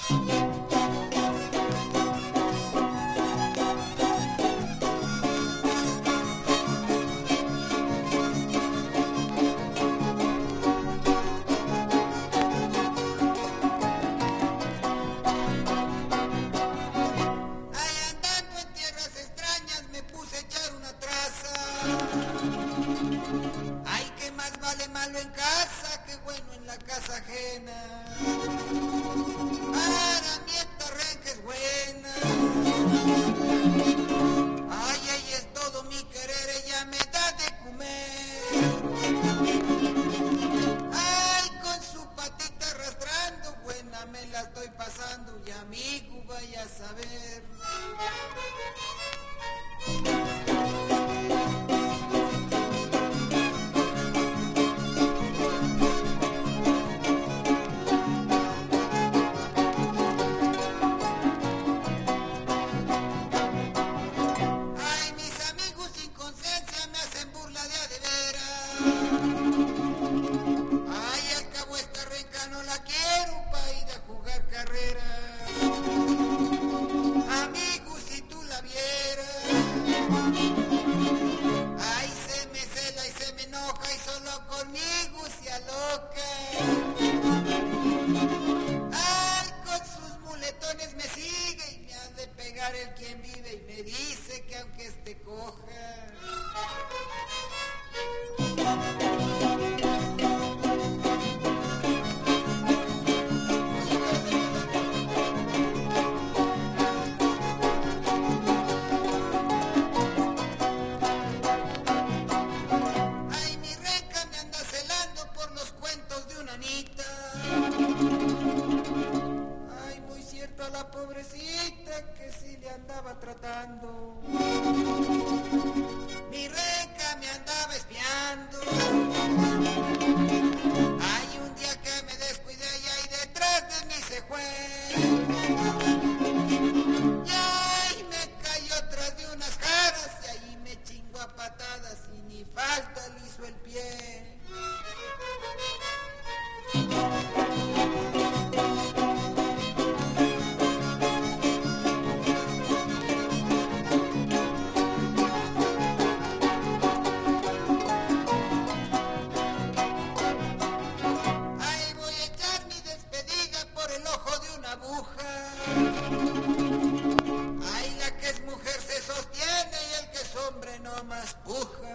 Ay, que más vale malo en casa que bueno en la casa ajena. Para mí esta renca es buena. Ay, ella es todo mi querer, ella me da de comer. Ay, con su patita arrastrando, buena me la estoy pasando, y amigo vaya a saber. Ay, al cabo esta renca no la quiero pa' ir a jugar carrera. Amigo, si tú la vieras. Ay, se me cela y se me enoja y solo conmigo se aloca. Ay, con sus muletones me sigue y me ha de pegar el quien vive y me dice que aunque esté coja. Ay, mi renca me anda celando por los cuentos de una anita. Ay, muy cierto a la pobrecita que sí le andaba tratando. Mi renca me andaba espiando. Ay, un día que me descuidé y ahí detrás de mí se fue. Y ahí me cayó tras de unas jaras y ahí me chingó a patadas y ni falta le hizo el pie. Ay, la que es mujer se sostiene y el que es hombre no más puja.